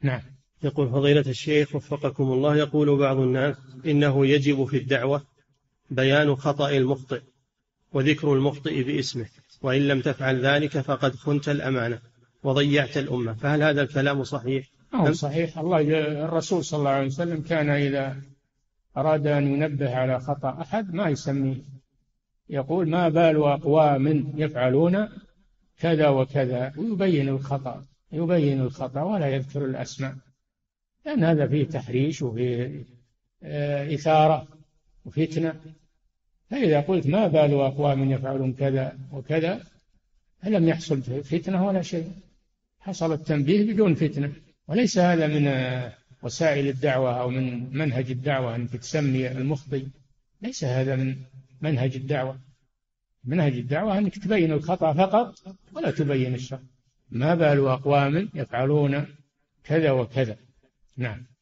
نعم. يقول فضيلة الشيخ وفقكم الله، يقول بعض الناس إنه يجب في الدعوة بيان خطأ المخطئ وذكر المخطئ باسمه، وإن لم تفعل ذلك فقد خنت الأمانة وضيعت الأمة، فهل هذا الكلام صحيح؟ هو صحيح. الرسول صلى الله عليه وسلم كان إذا أراد أن ينبه على خطأ أحد ما يسميه، يقول ما بال أقوام يفعلون كذا وكذا، ويبين الخطأ ولا يذكر الأسماء، لأن هذا فيه تحريش وفيه إثارة وفتنة. فإذا قلت ما بال أقوام يفعلون كذا وكذا لم يحصل فتنة ولا شيء، حصل التنبيه بدون فتنة. وليس هذا من وسائل الدعوة أو من منهج الدعوة أنك تسمي المخطئ، ليس هذا من منهج الدعوة. منهج الدعوة أنك تبين الخطأ فقط ولا تبين الشر. ما بال أقوام يفعلون كذا وكذا. نعم.